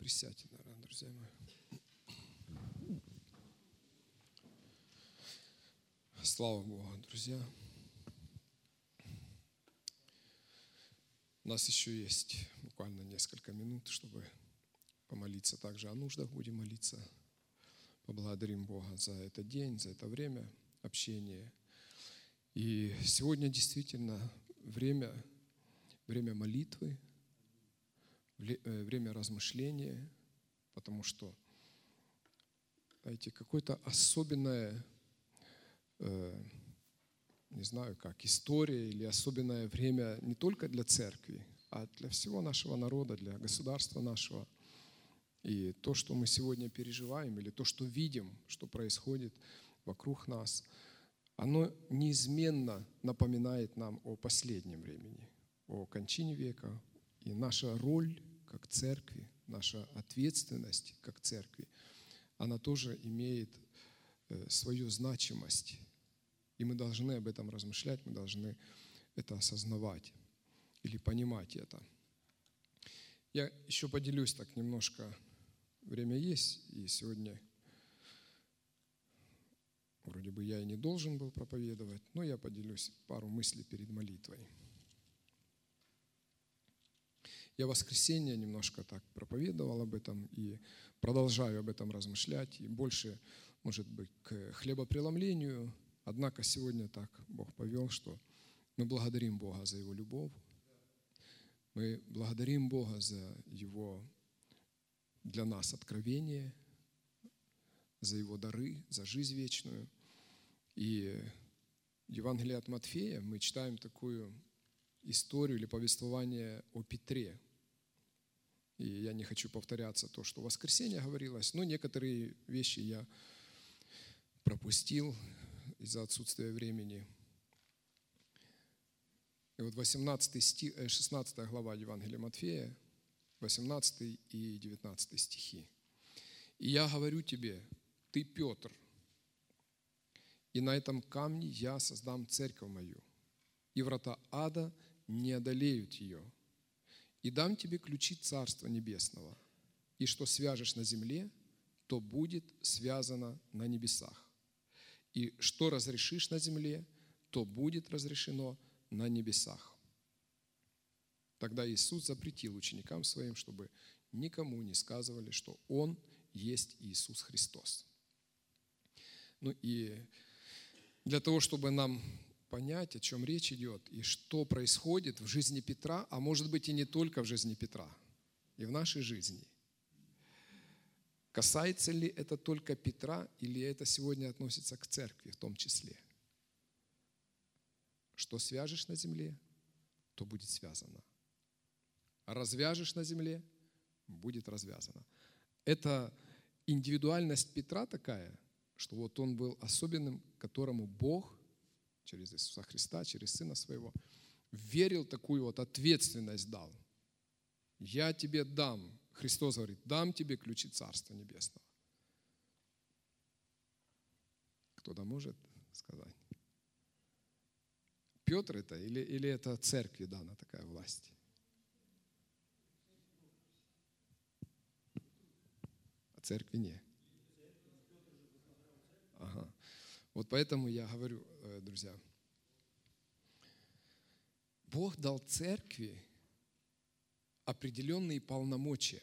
Присядьте, наверное, друзья мои. Слава Богу, друзья. У нас еще есть буквально несколько минут, чтобы помолиться. Также о нуждах будем молиться. Поблагодарим Бога за этот день, за это время общения. И сегодня действительно время молитвы, время размышления, потому что, знаете, какое-то особенное, не знаю как, история или особенное время не только для церкви, а для всего нашего народа, для государства нашего. И то, что мы сегодня переживаем, или то, что видим, что происходит вокруг нас, оно неизменно напоминает нам о последнем времени, о кончине века. И наша роль как церкви, наша ответственность как церкви, она тоже имеет свою значимость. И мы должны об этом размышлять, мы должны это осознавать или понимать это. Я еще поделюсь так немножко, время есть, и сегодня вроде бы я и не должен был проповедовать, но я поделюсь пару мыслей перед молитвой. Я в воскресенье немножко так проповедовал об этом и продолжаю об этом размышлять, и больше, может быть, к хлебопреломлению. Однако сегодня так Бог повел, что мы благодарим Бога за Его любовь, мы благодарим Бога за Его для нас откровение, за Его дары, за жизнь вечную. И в Евангелии от Матфея мы читаем такую историю или повествование о Петре. И я не хочу повторяться то, что в воскресенье говорилось, но некоторые вещи я пропустил из-за отсутствия времени. И вот 16 глава Евангелия Матфея, 18 и 19 стихи. «И я говорю тебе, ты Петр, и на этом камне я создам церковь мою, и врата ада не одолеют ее. И дам тебе ключи Царства Небесного, и что свяжешь на земле, то будет связано на небесах. И что разрешишь на земле, то будет разрешено на небесах». Тогда Иисус запретил ученикам Своим, чтобы никому не сказывали, что Он есть Иисус Христос. Ну и для того, чтобы нам понять, о чем речь идет и что происходит в жизни Петра, а может быть и не только в жизни Петра, и в нашей жизни. Касается ли это только Петра, или это сегодня относится к церкви в том числе? Что свяжешь на земле, то будет связано. А развяжешь на земле, будет развязано. Это индивидуальность Петра такая, что вот он был особенным, которому Бог через Иисуса Христа, через Сына Своего, верил, такую вот ответственность дал. Я тебе дам, Христос говорит, дам тебе ключи Царства Небесного. Кто-то может сказать? Петр это или это церкви дана такая власть? А церкви нет. Ага. Вот поэтому я говорю, друзья, Бог дал церкви определенные полномочия.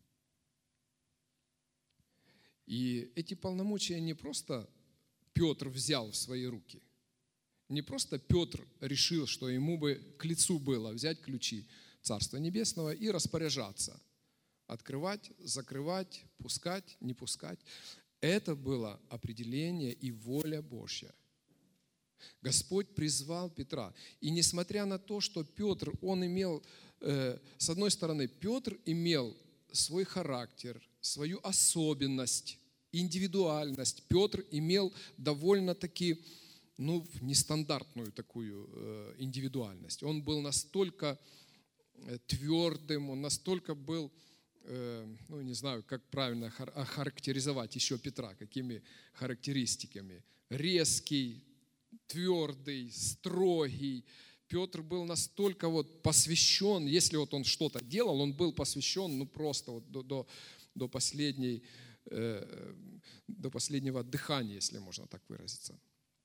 И эти полномочия не просто Петр взял в свои руки, не просто Петр решил, что ему бы к лицу было взять ключи Царства Небесного и распоряжаться, открывать, закрывать, пускать, не пускать. Это было определение и воля Божья. Господь призвал Петра. И несмотря на то, что Петр, он имел, с одной стороны, Петр имел свой характер, свою особенность, индивидуальность. Петр имел довольно-таки, нестандартную такую индивидуальность. Он был настолько твердым, он настолько был, не знаю, как правильно охарактеризовать еще Петра, какими характеристиками. Резкий, твердый, строгий, Петр был настолько вот посвящен, если вот он что-то делал, он был посвящен, ну просто вот до последнего дыхания, если можно так выразиться.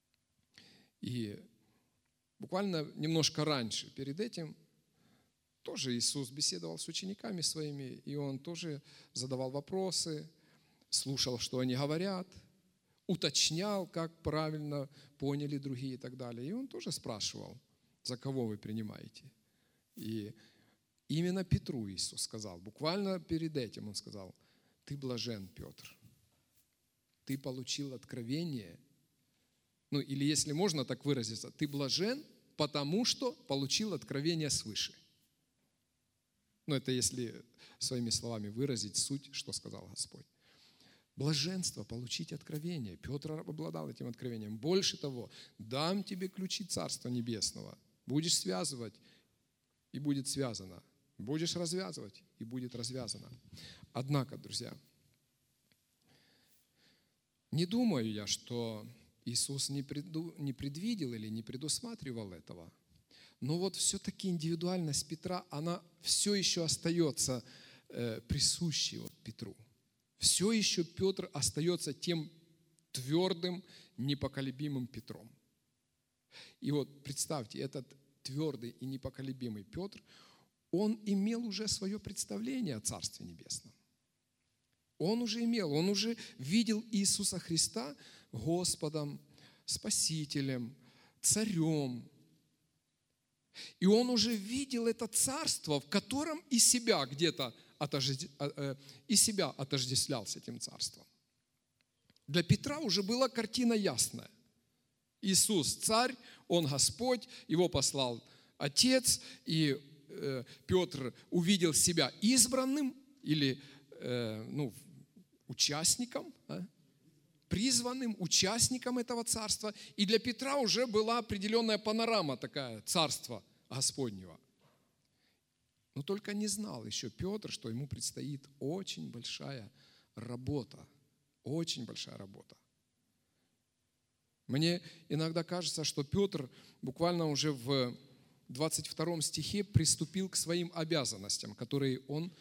И буквально немножко раньше, перед этим, тоже Иисус беседовал с учениками своими, и Он тоже задавал вопросы, слушал, что они говорят, уточнял, как правильно поняли другие и так далее. И Он тоже спрашивал, за кого вы принимаете. И именно Петру Иисус сказал, буквально перед этим Он сказал, ты блажен, Петр, ты получил откровение, ну или если можно так выразиться, ты блажен, потому что получил откровение свыше. Ну это если своими словами выразить суть, что сказал Господь. Блаженство, получить откровение. Петр обладал этим откровением. Больше того, дам тебе ключи Царства Небесного. Будешь связывать, и будет связано. Будешь развязывать, и будет развязано. Однако, друзья, не думаю я, что Иисус не предвидел или не предусматривал этого. Но вот все-таки индивидуальность Петра, она все еще остается присущей вот Петру. Все еще Петр остается тем твердым, непоколебимым Петром. И вот представьте, этот твердый и непоколебимый Петр, он имел уже свое представление о Царстве Небесном. Он уже видел Иисуса Христа Господом, Спасителем, Царем. И он уже видел это царство, в котором и себя где-то отождествлял с этим царством. Для Петра уже была картина ясная. Иисус царь, Он Господь, Его послал Отец, и Петр увидел себя избранным или участником, призванным участником этого царства. И для Петра уже была определенная панорама такая царства Господнего. Но только не знал еще Петр, что ему предстоит очень большая работа. Очень большая работа. Мне иногда кажется, что Петр буквально уже в 22 стихе приступил к своим обязанностям, которые он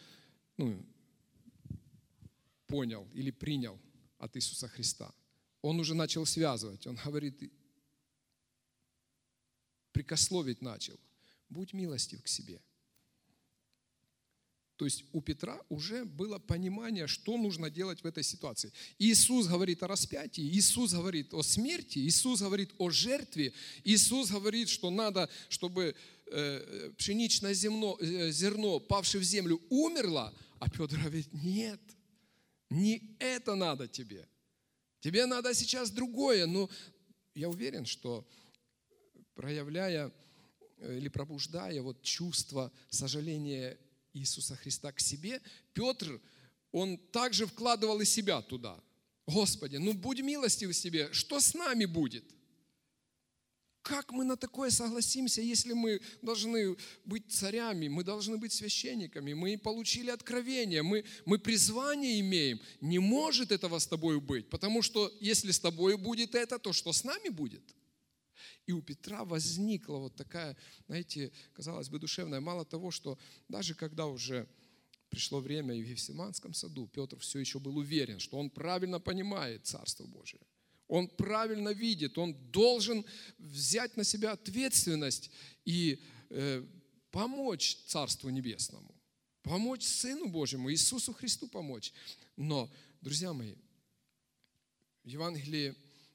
понял или принял от Иисуса Христа. Он уже начал связывать, он говорит, прикословить начал. Будь милостив к себе. То есть у Петра уже было понимание, что нужно делать в этой ситуации. Иисус говорит о распятии, Иисус говорит о смерти, Иисус говорит о жертве, Иисус говорит, что надо, чтобы пшеничное зерно, павшее в землю, умерло, а Петр говорит, нет, не это надо тебе. Тебе надо сейчас другое. Но я уверен, что проявляя или пробуждая вот чувство сожаления Иисуса Христа к себе, Петр, он также вкладывал и себя туда. Господи, будь милостив себе, что с нами будет? Как мы на такое согласимся, если мы должны быть царями, мы должны быть священниками, мы получили откровение, мы призвание имеем. Не может этого с тобою быть, потому что если с тобою будет это, то что с нами будет? И у Петра возникла вот такая, знаете, казалось бы, душевная. Мало того, что даже когда уже пришло время и в Гефсиманском саду, Петр все еще был уверен, что он правильно понимает Царство Божие. Он правильно видит, он должен взять на себя ответственность и помочь Царству Небесному, помочь Сыну Божьему, Иисусу Христу помочь. Но, друзья мои, в Евангелии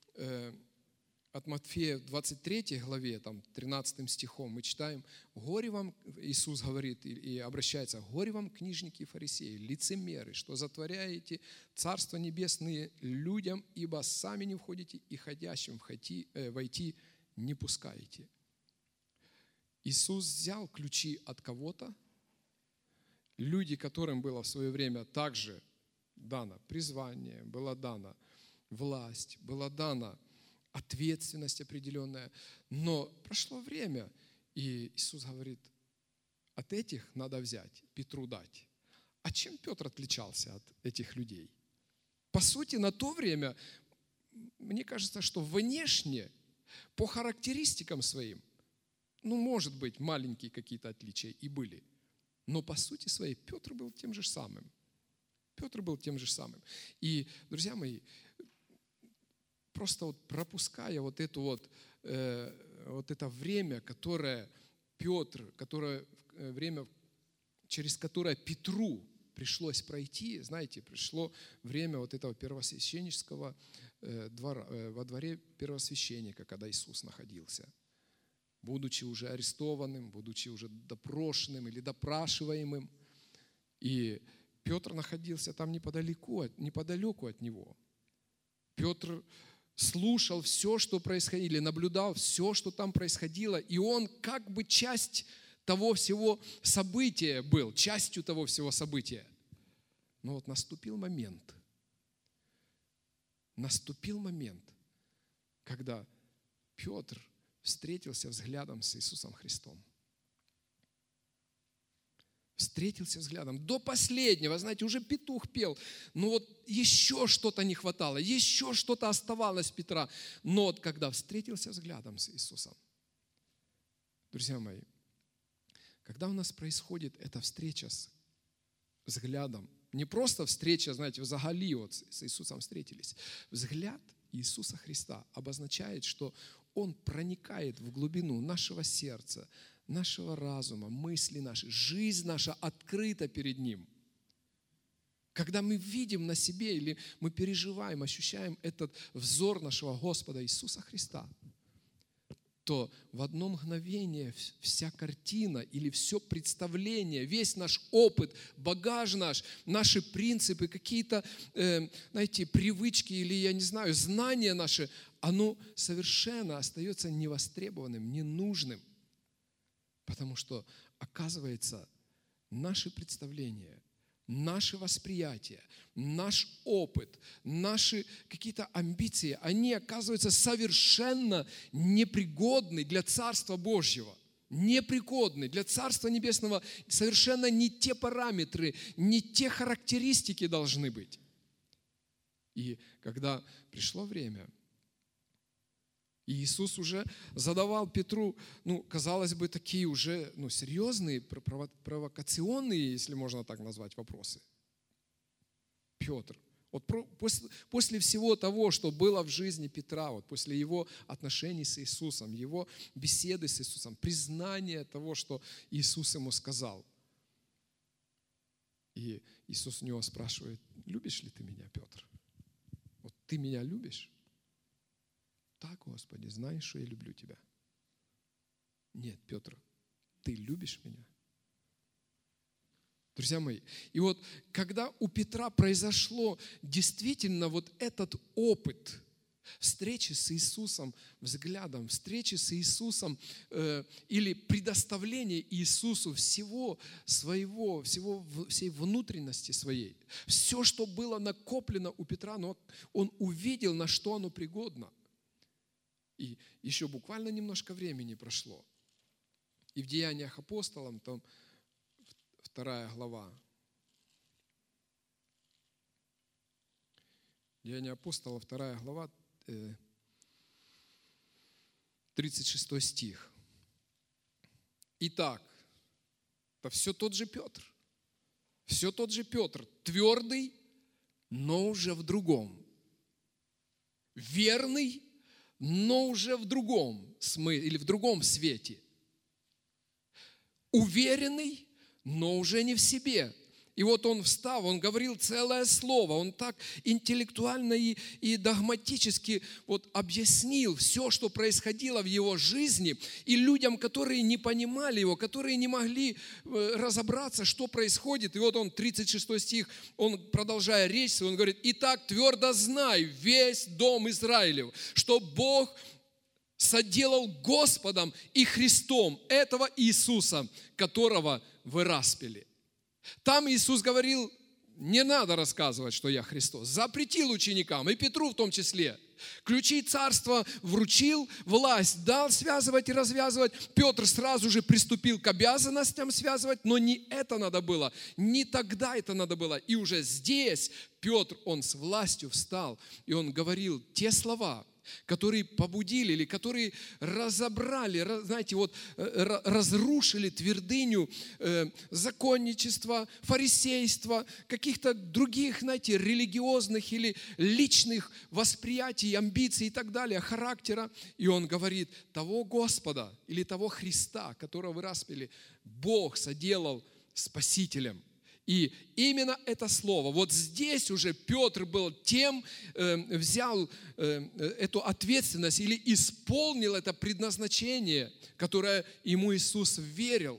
от Матфея в 23 главе, 13 стихом мы читаем, «Горе вам», Иисус говорит и обращается, «Горе вам, книжники и фарисеи, лицемеры, что затворяете Царство Небесное людям, ибо сами не входите и ходящим войти не пускаете». Иисус взял ключи от кого-то, люди, которым было в свое время также дано призвание, была дана власть, была дана ответственность определенная. Но прошло время, и Иисус говорит, от этих надо взять, Петру дать. А чем Петр отличался от этих людей? По сути, на то время, мне кажется, что внешне, по характеристикам своим, может быть, маленькие какие-то отличия и были. Но по сути своей Петр был тем же самым. Петр был тем же самым. И, друзья мои, просто вот пропуская вот это время, которое время, через которое Петру пришлось пройти, знаете, пришло время вот этого первосвященнического двора, во дворе первосвященника, когда Иисус находился, будучи уже арестованным, будучи уже допрошенным или допрашиваемым. И Петр находился там неподалеку от него. Петр слушал все, что происходило, или наблюдал все, что там происходило, и он как бы часть того всего события был, частью того всего события. Но вот наступил момент, когда Петр встретился взглядом с Иисусом Христом. Встретился взглядом до последнего, знаете, уже петух пел, но вот еще что-то не хватало, еще что-то оставалось Петра. Но вот когда встретился взглядом с Иисусом, друзья мои, когда у нас происходит эта встреча с взглядом, не просто встреча, знаете, взагалі вот с Иисусом встретились, взгляд Иисуса Христа обозначает, что Он проникает в глубину нашего сердца, нашего разума, мысли наши, жизнь наша открыта перед Ним. Когда мы видим на себе или мы переживаем, ощущаем этот взор нашего Господа Иисуса Христа, то в одно мгновение вся картина или все представление, весь наш опыт, багаж наш, наши принципы, какие-то, знаете, привычки или, я не знаю, знания наши, оно совершенно остается невостребованным, ненужным. Потому что, оказывается, наши представления, наше восприятие, наш опыт, наши какие-то амбиции, они оказываются совершенно непригодны для Царства Божьего. Непригодны для Царства Небесного. Совершенно не те параметры, не те характеристики должны быть. И когда пришло время, и Иисус уже задавал Петру, казалось бы, такие уже серьезные, провокационные, если можно так назвать, вопросы. Петр, вот после всего того, что было в жизни Петра, вот после его отношений с Иисусом, его беседы с Иисусом, признания того, что Иисус ему сказал. И Иисус у него спрашивает: любишь ли ты меня, Петр? Вот ты меня любишь? Да, Господи, знаешь, что я люблю Тебя. Нет, Петр, ты любишь меня? Друзья мои, и вот когда у Петра произошло действительно вот этот опыт встречи с Иисусом взглядом, встречи с Иисусом или предоставление Иисусу всей внутренности своей, все, что было накоплено у Петра, но он увидел, на что оно пригодно. И еще буквально немножко времени прошло. И в Деяниях апостолов, там 2 глава. Деяния апостолов, 2 глава, 36 стих. Итак, это все тот же Петр. Все тот же Петр, твердый, но уже в другом. Верный, но уже в другом смысле или в другом свете. Уверенный, но уже не в себе. И вот он встал, он говорил целое слово, он так интеллектуально и догматически вот объяснил все, что происходило в его жизни, и людям, которые не понимали его, которые не могли разобраться, что происходит. И вот он, 36 стих, он, продолжая речь, он говорит: «Итак, твердо знай, весь дом Израилев, что Бог соделал Господом и Христом этого Иисуса, которого вы распяли». Там Иисус говорил: не надо рассказывать, что я Христос. Запретил ученикам, и Петру в том числе. Ключи царства вручил, власть дал связывать и развязывать. Петр сразу же приступил к обязанностям связывать, но не это надо было, не тогда это надо было. И уже здесь Петр, он с властью встал, и он говорил те слова, которые побудили или которые разобрали, знаете, вот разрушили твердыню законничества, фарисейства, каких-то других, знаете, религиозных или личных восприятий, амбиций и так далее, характера. И он говорит, того Господа или того Христа, которого вы распяли, Бог соделал Спасителем. И именно это слово, вот здесь уже Петр был тем, взял эту ответственность или исполнил это предназначение, которое ему Иисус верил,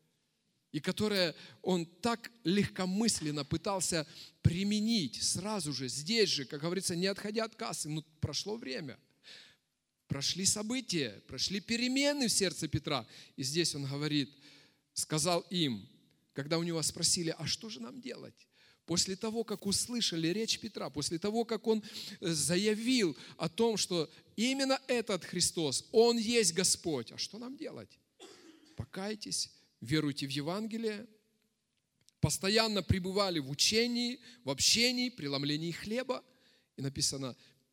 и которое он так легкомысленно пытался применить сразу же, здесь же, как говорится, не отходя от кассы. Но прошло время, прошли события, прошли перемены в сердце Петра. И здесь он говорит, сказал им, когда у него спросили, а что же нам делать? После того, как услышали речь Петра, после того, как он заявил о том, что именно этот Христос, Он есть Господь, а что нам делать? Покайтесь, веруйте в Евангелие, постоянно пребывали в учении, в общении, преломлении хлеба. И написано,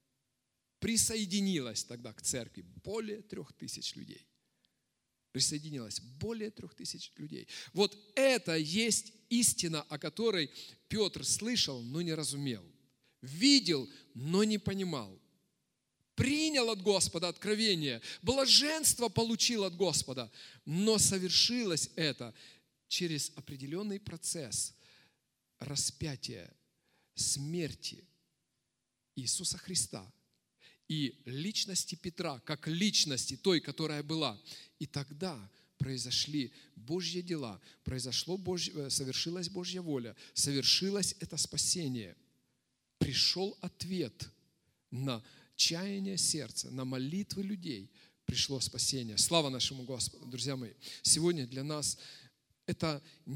присоединилось тогда к церкви более 3000 людей. Присоединилось более 3000 людей. Вот это есть истина, о которой Петр слышал, но не разумел. Видел, но не понимал. Принял от Господа откровение, блаженство получил от Господа, но совершилось это через определенный процесс распятия, смерти Иисуса Христа и личности Петра, как личности той, которая была. И тогда произошли Божьи дела, совершилась Божья воля, совершилось это спасение. Пришел ответ на чаяние сердца, на молитвы людей. Пришло спасение. Слава нашему Господу, друзья мои. Сегодня для нас это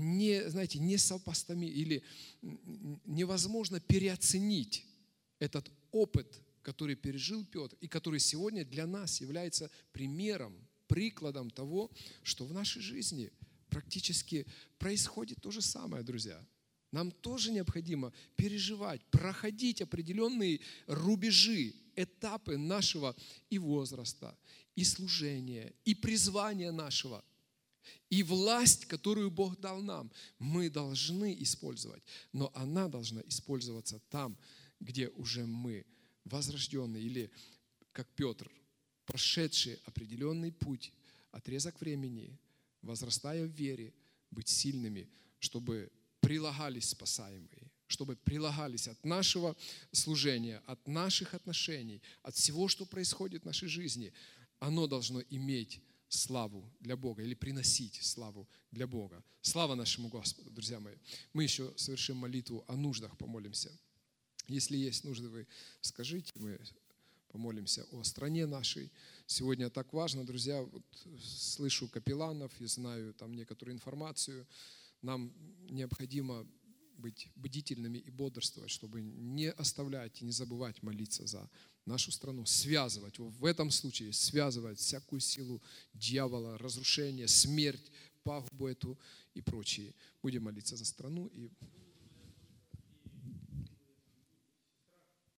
несопоставимо или невозможно переоценить этот опыт, который пережил Петр и который сегодня для нас является примером, прикладом того, что в нашей жизни практически происходит то же самое, друзья. Нам тоже необходимо переживать, проходить определенные рубежи, этапы нашего и возраста, и служения, и призвания нашего. И власть, которую Бог дал нам, мы должны использовать. Но она должна использоваться там, где уже мы возрожденные, или как Петр, прошедшие определенный путь, отрезок времени, возрастая в вере, быть сильными, чтобы прилагались спасаемые, чтобы прилагались от нашего служения, от наших отношений, от всего, что происходит в нашей жизни. Оно должно иметь славу для Бога или приносить славу для Бога. Слава нашему Господу, друзья мои. Мы еще совершим молитву о нуждах, помолимся. Если есть нужды, вы скажите, мы помолимся о стране нашей. Сегодня так важно, друзья, вот слышу капелланов и знаю там некоторую информацию. Нам необходимо быть бдительными и бодрствовать, чтобы не оставлять и не забывать молиться за нашу страну, связывать, в этом случае связывать всякую силу дьявола, разрушение, смерть, пагубу эту и прочие. Будем молиться за страну и